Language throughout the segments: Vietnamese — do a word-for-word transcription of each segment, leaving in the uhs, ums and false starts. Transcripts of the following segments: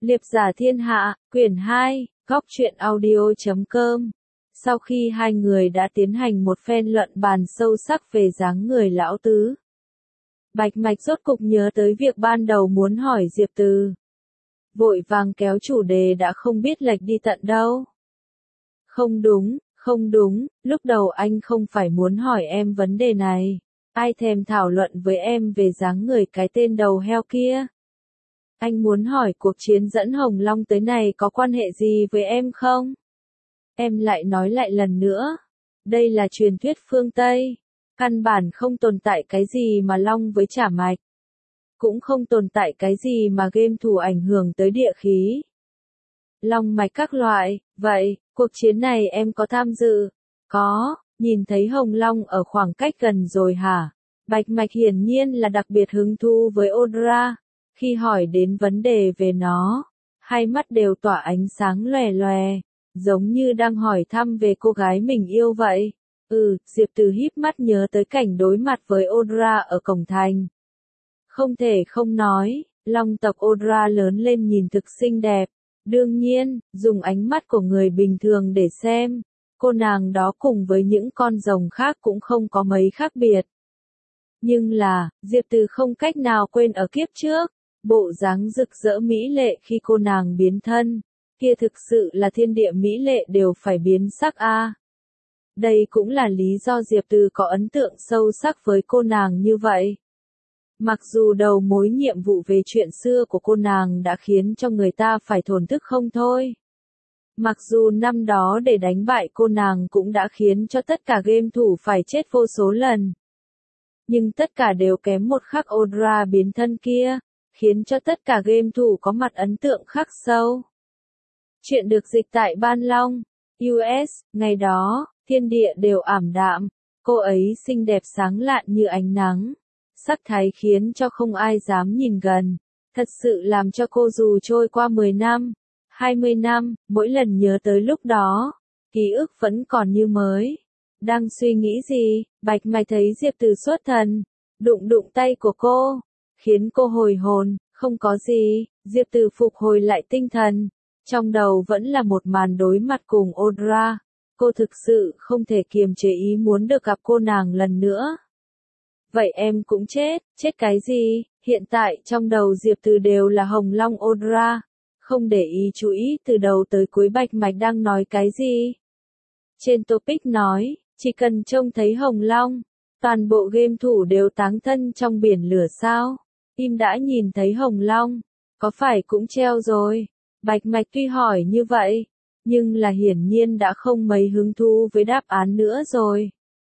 Liệp giả thiên hạ, quyển hai, góc truyện audio chấm com. Sau khi hai người đã tiến hành một phen luận bàn sâu sắc về dáng người lão tứ, Bạch Mạch rốt cục nhớ tới việc ban đầu muốn hỏi Diệp Từ. Vội vàng kéo chủ đề đã không biết lệch đi tận đâu. Không đúng, không đúng, lúc đầu anh không phải muốn hỏi em vấn đề này. Ai thèm thảo luận với em về dáng người cái tên đầu heo kia. Anh muốn hỏi cuộc chiến dẫn Hồng Long tới này có quan hệ gì với em không? Em lại nói lại lần nữa. Đây là truyền thuyết phương Tây. Căn bản không tồn tại cái gì mà Long với Chả Mạch. Cũng không tồn tại cái gì mà game thủ ảnh hưởng tới địa khí. Long mạch các loại. Vậy, cuộc chiến này em có tham dự? Có, nhìn thấy Hồng Long ở khoảng cách gần rồi hả? Bạch Mạch hiển nhiên là đặc biệt hứng thú với Audra. Khi hỏi đến vấn đề về nó, hai mắt đều tỏa ánh sáng lòe lòe, giống như đang hỏi thăm về cô gái mình yêu vậy. Ừ, Diệp Từ híp mắt nhớ tới cảnh đối mặt với Audra ở cổng thành. Không thể không nói, long tộc Audra lớn lên nhìn thực xinh đẹp. Đương nhiên, dùng ánh mắt của người bình thường để xem, cô nàng đó cùng với những con rồng khác cũng không có mấy khác biệt. Nhưng là, Diệp Từ không cách nào quên ở kiếp trước, bộ dáng rực rỡ mỹ lệ khi cô nàng biến thân, kia thực sự là thiên địa mỹ lệ đều phải biến sắc a. À. Đây cũng là lý do Diệp Từ có ấn tượng sâu sắc với cô nàng như vậy. Mặc dù đầu mối nhiệm vụ về chuyện xưa của cô nàng đã khiến cho người ta phải thổn thức không thôi. Mặc dù năm đó để đánh bại cô nàng cũng đã khiến cho tất cả game thủ phải chết vô số lần. Nhưng tất cả đều kém một khắc Audra biến thân kia, khiến cho tất cả game thủ có mặt ấn tượng khắc sâu. Chuyện được dịch tại Ban Long, u ét, ngày đó, thiên địa đều ảm đạm, cô ấy xinh đẹp sáng lạn như ánh nắng. Sắc thái khiến cho không ai dám nhìn gần, thật sự làm cho cô dù trôi qua mười năm, hai mươi năm, mỗi lần nhớ tới lúc đó, ký ức vẫn còn như mới. Đang suy nghĩ gì, Bạch Mạch thấy Diệp Từ xuất thần, đụng đụng tay của cô, khiến cô hồi hồn, không có gì, Diệp Từ phục hồi lại tinh thần, trong đầu vẫn là một màn đối mặt cùng Audra, cô thực sự không thể kiềm chế ý muốn được gặp cô nàng lần nữa. Vậy em cũng chết, chết cái gì, hiện tại trong đầu Diệp Từ đều là Hồng Long Audra, không để ý chú ý từ đầu tới cuối Bạch Mạch đang nói cái gì. Trên topic nói, chỉ cần trông thấy Hồng Long, toàn bộ game thủ đều táng thân trong biển lửa sao? Im đã nhìn thấy Hồng Long, có phải cũng treo rồi? Bạch Mạch tuy hỏi như vậy, nhưng là hiển nhiên đã không mấy hứng thú với đáp án nữa rồi.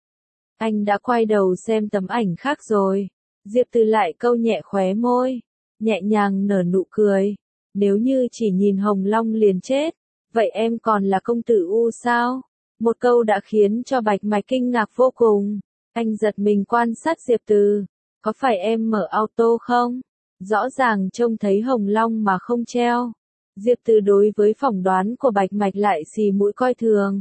Anh đã quay đầu xem tấm ảnh khác rồi. Diệp Từ lại câu nhẹ khóe môi, nhẹ nhàng nở nụ cười. Nếu như chỉ nhìn Hồng Long liền chết, vậy em còn là công tử U sao? Một câu đã khiến cho Bạch Mạch kinh ngạc vô cùng. Anh giật mình quan sát Diệp Từ. Có phải em mở auto không? Rõ ràng trông thấy Hồng Long mà không treo. Diệp Từ đối với phỏng đoán của Bạch Mạch lại xì mũi coi thường.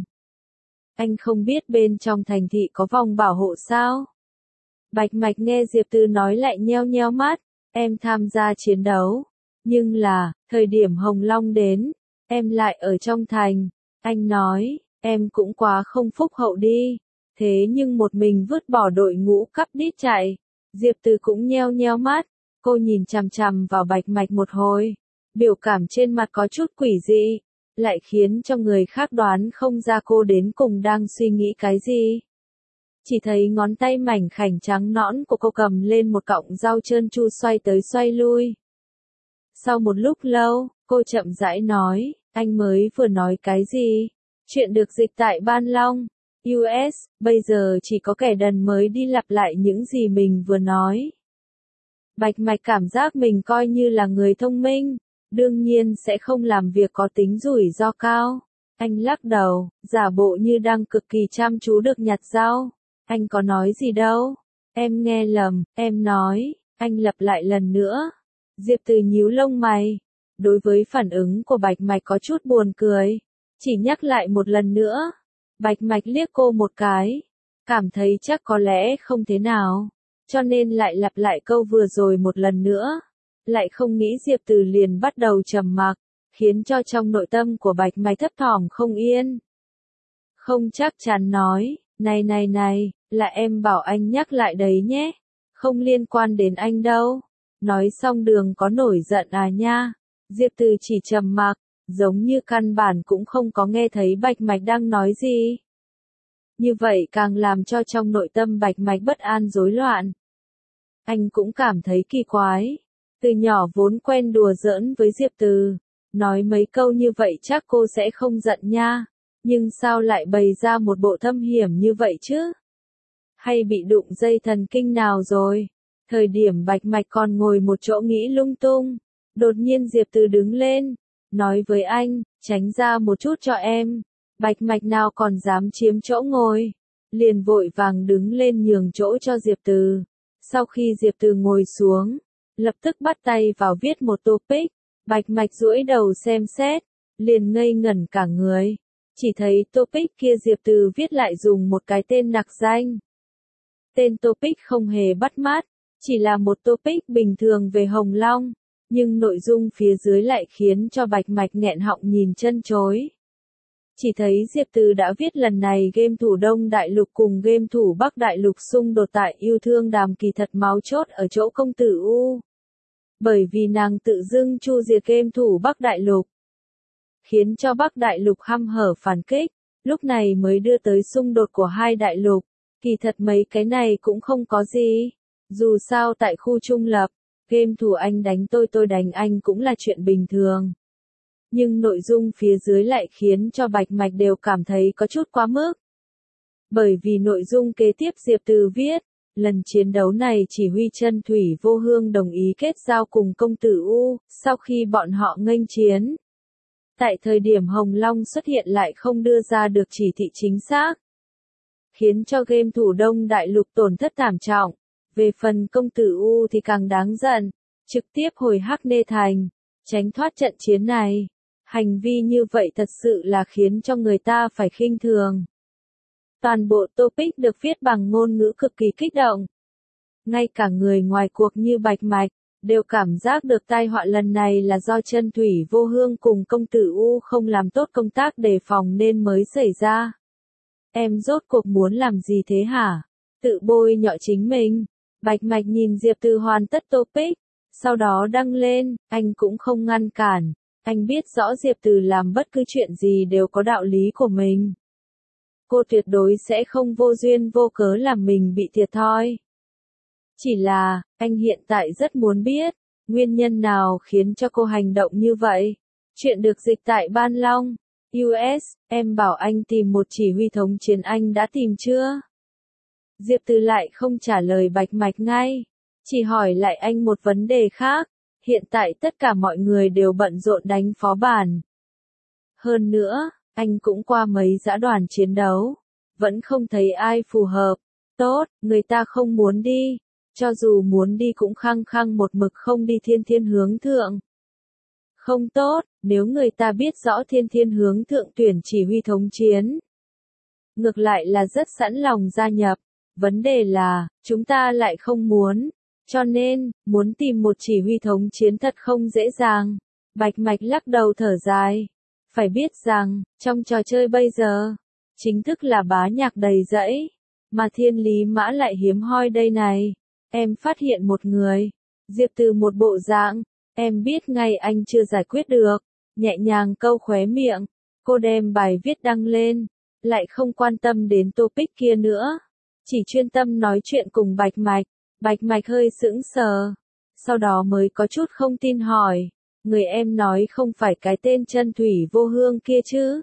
Anh không biết bên trong thành thị có vòng bảo hộ sao? Bạch Mạch nghe Diệp Từ nói lại nheo nheo mắt. Em tham gia chiến đấu. Nhưng là, thời điểm Hồng Long đến, em lại ở trong thành. Anh nói, em cũng quá không phúc hậu đi. Thế nhưng một mình vứt bỏ đội ngũ cắp đít chạy. Diệp Từ cũng nheo nheo mắt. Cô nhìn chằm chằm vào Bạch Mạch một hồi. Biểu cảm trên mặt có chút quỷ dị, lại khiến cho người khác đoán không ra cô đến cùng đang suy nghĩ cái gì. Chỉ thấy ngón tay mảnh khảnh trắng nõn của cô cầm lên một cọng rau trơn tru xoay tới xoay lui. Sau một lúc lâu, cô chậm rãi nói, anh mới vừa nói cái gì? Chuyện được dịch tại Ban Long, u ét, bây giờ chỉ có kẻ đần mới đi lặp lại những gì mình vừa nói. Bạch Mạch cảm giác mình coi như là người thông minh, đương nhiên sẽ không làm việc có tính rủi ro cao. Anh lắc đầu, giả bộ như đang cực kỳ chăm chú được nhặt rau. Anh có nói gì đâu. Em nghe lầm, em nói, anh lặp lại lần nữa. Diệp Từ nhíu lông mày. Đối với phản ứng của Bạch Mạch có chút buồn cười. Chỉ nhắc lại một lần nữa. Bạch Mạch liếc cô một cái. Cảm thấy chắc có lẽ không thế nào. Cho nên lại lặp lại câu vừa rồi một lần nữa. Lại không nghĩ Diệp Từ liền bắt đầu trầm mặc. khiến cho trong nội tâm của Bạch Mạch thấp thỏm không yên. Không chắc chắn nói, này này này, là em bảo anh nhắc lại đấy nhé, không liên quan đến anh đâu. Nói xong đường có nổi giận à nha. Diệp Từ chỉ trầm mặc, giống như căn bản cũng không có nghe thấy Bạch Mạch đang nói gì. Như vậy càng làm cho trong nội tâm Bạch Mạch bất an rối loạn. Anh cũng cảm thấy kỳ quái. Từ nhỏ vốn quen đùa giỡn với Diệp Từ, nói mấy câu như vậy chắc cô sẽ không giận nha. Nhưng sao lại bày ra một bộ thâm hiểm như vậy chứ? Hay bị đụng dây thần kinh nào rồi? Thời điểm Bạch Mạch còn ngồi một chỗ nghĩ lung tung, đột nhiên Diệp Từ đứng lên, nói với anh, tránh ra một chút cho em. Bạch Mạch nào còn dám chiếm chỗ ngồi, liền vội vàng đứng lên nhường chỗ cho Diệp Từ. Sau khi Diệp Từ ngồi xuống, lập tức bắt tay vào viết một topic. Bạch Mạch duỗi đầu xem xét, liền ngây ngẩn cả người. Chỉ thấy topic kia Diệp Từ viết lại dùng một cái tên nặc danh. Tên topic không hề bắt mắt, chỉ là một topic bình thường về Hồng Long, nhưng nội dung phía dưới lại khiến cho Bạch Mạch nghẹn họng nhìn chân chối. Chỉ thấy Diệp Từ đã viết lần này game thủ Đông Đại Lục cùng game thủ Bắc Đại Lục xung đột tại yêu thương đàm kỳ thật máu chốt ở chỗ công tử U. Bởi vì nàng tự dưng chu diệt game thủ Bắc Đại Lục, khiến cho Bắc Đại Lục hăm hở phản kích, lúc này mới đưa tới xung đột của hai đại lục. Kỳ thật mấy cái này cũng không có gì. Dù sao tại khu trung lập, game thủ anh đánh tôi tôi đánh anh cũng là chuyện bình thường. Nhưng nội dung phía dưới lại khiến cho Bạch Mạch đều cảm thấy có chút quá mức. Bởi vì nội dung kế tiếp Diệp Từ viết, lần chiến đấu này chỉ huy Chân Thủy Vô Hương đồng ý kết giao cùng công tử U, sau khi bọn họ nghênh chiến. Tại thời điểm Hồng Long xuất hiện lại không đưa ra được chỉ thị chính xác, khiến cho game thủ Đông Đại Lục tổn thất thảm trọng. Về phần công tử U thì càng đáng giận, trực tiếp hồi Hắc Nê Thành, tránh thoát trận chiến này. Hành vi như vậy thật sự là khiến cho người ta phải khinh thường. Toàn bộ topic được viết bằng ngôn ngữ cực kỳ kích động. Ngay cả người ngoài cuộc như Bạch Mạch, đều cảm giác được tai họa lần này là do Chân Thủy Vô Hương cùng công tử U không làm tốt công tác đề phòng nên mới xảy ra. Em rốt cuộc muốn làm gì thế hả? Tự bôi nhọ chính mình. Bạch Mạch nhìn Diệp Từ hoàn tất topic, sau đó đăng lên, anh cũng không ngăn cản. Anh biết rõ Diệp Từ làm bất cứ chuyện gì đều có đạo lý của mình. Cô tuyệt đối sẽ không vô duyên vô cớ làm mình bị thiệt thòi. Chỉ là, anh hiện tại rất muốn biết, nguyên nhân nào khiến cho cô hành động như vậy. Chuyện được dịch tại Ban Long, u ét, em bảo anh tìm một chỉ huy thống chiến anh đã tìm chưa? Diệp Từ lại không trả lời Bạch Mạch ngay, chỉ hỏi lại anh một vấn đề khác. Hiện tại tất cả mọi người đều bận rộn đánh phó bản. Hơn nữa, anh cũng qua mấy dã đoàn chiến đấu, vẫn không thấy ai phù hợp. Tốt, người ta không muốn đi, cho dù muốn đi cũng khăng khăng một mực không đi Thiên Thiên Hướng Thượng. Không tốt, nếu người ta biết rõ Thiên Thiên Hướng Thượng tuyển chỉ huy thống chiến, ngược lại là rất sẵn lòng gia nhập. Vấn đề là, chúng ta lại không muốn. Cho nên, muốn tìm một chỉ huy thống chiến thật không dễ dàng. Bạch Mạch lắc đầu thở dài. Phải biết rằng, trong trò chơi bây giờ, chính thức là bá nhạc đầy rẫy, mà Thiên Lý Mã lại hiếm hoi đây này. Em phát hiện một người, Diệp Từ một bộ dạng, em biết ngay anh chưa giải quyết được, nhẹ nhàng câu khóe miệng, cô đem bài viết đăng lên, lại không quan tâm đến topic kia nữa, chỉ chuyên tâm nói chuyện cùng Bạch Mạch. Bạch Mạch hơi sững sờ, sau đó mới có chút không tin hỏi, người em nói không phải cái tên Chân Thủy Vô Hương kia chứ?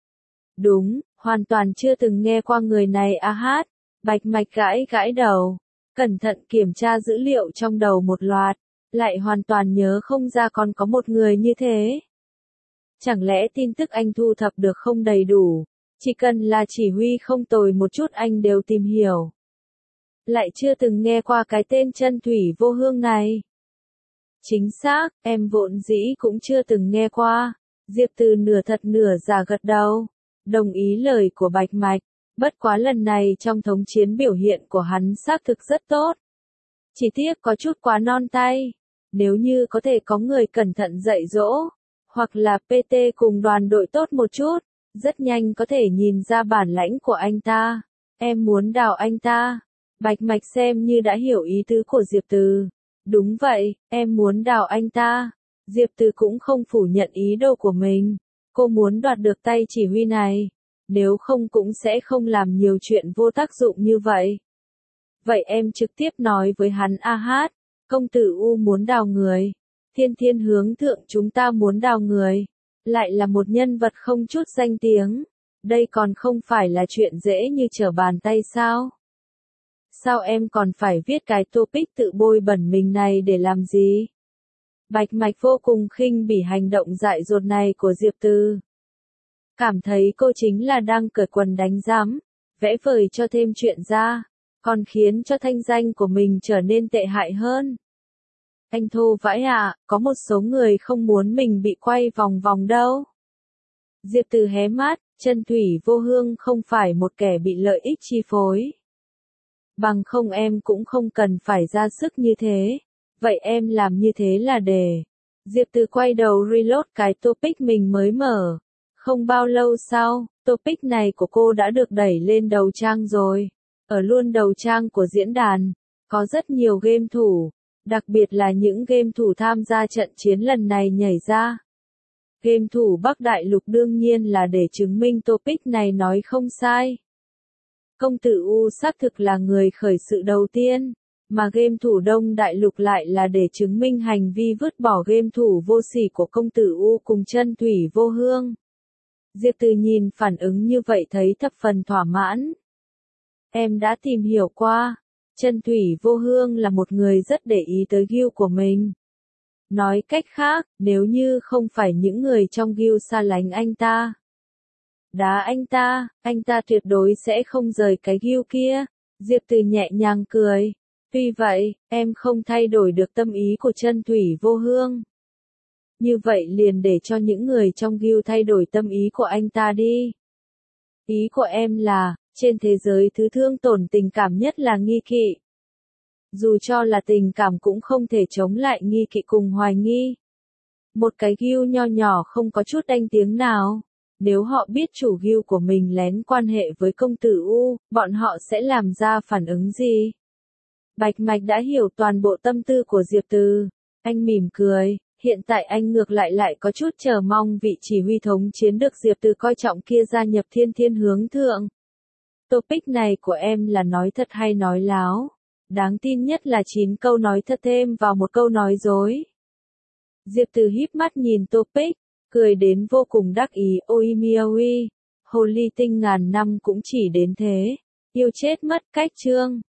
Đúng, hoàn toàn chưa từng nghe qua người này a hát. Bạch Mạch gãi gãi đầu, cẩn thận kiểm tra dữ liệu trong đầu một loạt, lại hoàn toàn nhớ không ra còn có một người như thế. Chẳng lẽ tin tức anh thu thập được không đầy đủ, chỉ cần là chỉ huy không tồi một chút anh đều tìm hiểu. Lại chưa từng nghe qua cái tên Chân Thủy Vô Hương này. Chính xác, em vốn dĩ cũng chưa từng nghe qua. Diệp Từ nửa thật nửa giả gật đầu, đồng ý lời của Bạch Mạch. Bất quá lần này trong thống chiến biểu hiện của hắn xác thực rất tốt. Chỉ tiếc có chút quá non tay. Nếu như có thể có người cẩn thận dạy dỗ, hoặc là pê tê cùng đoàn đội tốt một chút, rất nhanh có thể nhìn ra bản lãnh của anh ta. Em muốn đào anh ta. Bạch Mạch xem như đã hiểu ý tứ của Diệp Từ. Đúng vậy, em muốn đào anh ta. Diệp Từ cũng không phủ nhận ý đồ của mình. Cô muốn đoạt được tay chỉ huy này. Nếu không cũng sẽ không làm nhiều chuyện vô tác dụng như vậy. Vậy em trực tiếp nói với hắn a hát. Công tử U muốn đào người. Thiên Thiên Hướng Thượng chúng ta muốn đào người. Lại là một nhân vật không chút danh tiếng. Đây còn không phải là chuyện dễ như trở bàn tay sao? Sao em còn phải viết cái topic tự bôi bẩn mình này để làm gì? Bạch Mạch vô cùng khinh bỉ hành động dại dột này của Diệp Từ. Cảm thấy cô chính là đang cởi quần đánh giám, vẽ vời cho thêm chuyện ra, còn khiến cho thanh danh của mình trở nên tệ hại hơn. Anh thô vãi ạ, có một số người không muốn mình bị quay vòng vòng đâu. Diệp Từ hé mắt, Chân Thủy Vô Hương không phải một kẻ bị lợi ích chi phối. Bằng không em cũng không cần phải ra sức như thế. Vậy em làm như thế là để... Diệp Từ quay đầu reload cái topic mình mới mở. Không bao lâu sau, topic này của cô đã được đẩy lên đầu trang rồi. Ở luôn đầu trang của diễn đàn, có rất nhiều game thủ, đặc biệt là những game thủ tham gia trận chiến lần này nhảy ra. Game thủ Bắc Đại Lục đương nhiên là để chứng minh topic này nói không sai. Công tử U xác thực là người khởi sự đầu tiên, mà game thủ Đông Đại Lục lại là để chứng minh hành vi vứt bỏ game thủ vô sỉ của công tử U cùng Chân Thủy Vô Hương. Diệp Từ nhìn phản ứng như vậy thấy thập phần thỏa mãn. Em đã tìm hiểu qua, Chân Thủy Vô Hương là một người rất để ý tới guild của mình. Nói cách khác, nếu như không phải những người trong guild xa lánh anh ta, đá anh ta, anh ta tuyệt đối sẽ không rời cái guild kia. Diệp Từ nhẹ nhàng cười. Tuy vậy, em không thay đổi được tâm ý của Chân Thủy Vô Hương. Như vậy liền để cho những người trong guild thay đổi tâm ý của anh ta đi. Ý của em là, trên thế giới thứ thương tổn tình cảm nhất là nghi kỵ. Dù cho là tình cảm cũng không thể chống lại nghi kỵ cùng hoài nghi. Một cái guild nho nhỏ không có chút danh tiếng nào. Nếu họ biết chủ guild của mình lén quan hệ với công tử U, bọn họ sẽ làm ra phản ứng gì? Bạch Mạch đã hiểu toàn bộ tâm tư của Diệp Từ. Anh mỉm cười, hiện tại anh ngược lại lại có chút chờ mong vị chỉ huy thống chiến được Diệp Từ coi trọng kia gia nhập Thiên Thiên Hướng Thượng. Topic này của em là nói thật hay nói láo? Đáng tin nhất là chín câu nói thật thêm vào một câu nói dối. Diệp Từ híp mắt nhìn topic, cười đến vô cùng đắc ý. Ôi miaui, hồ ly tinh ngàn năm cũng chỉ đến thế. Yêu chết mất cách chương.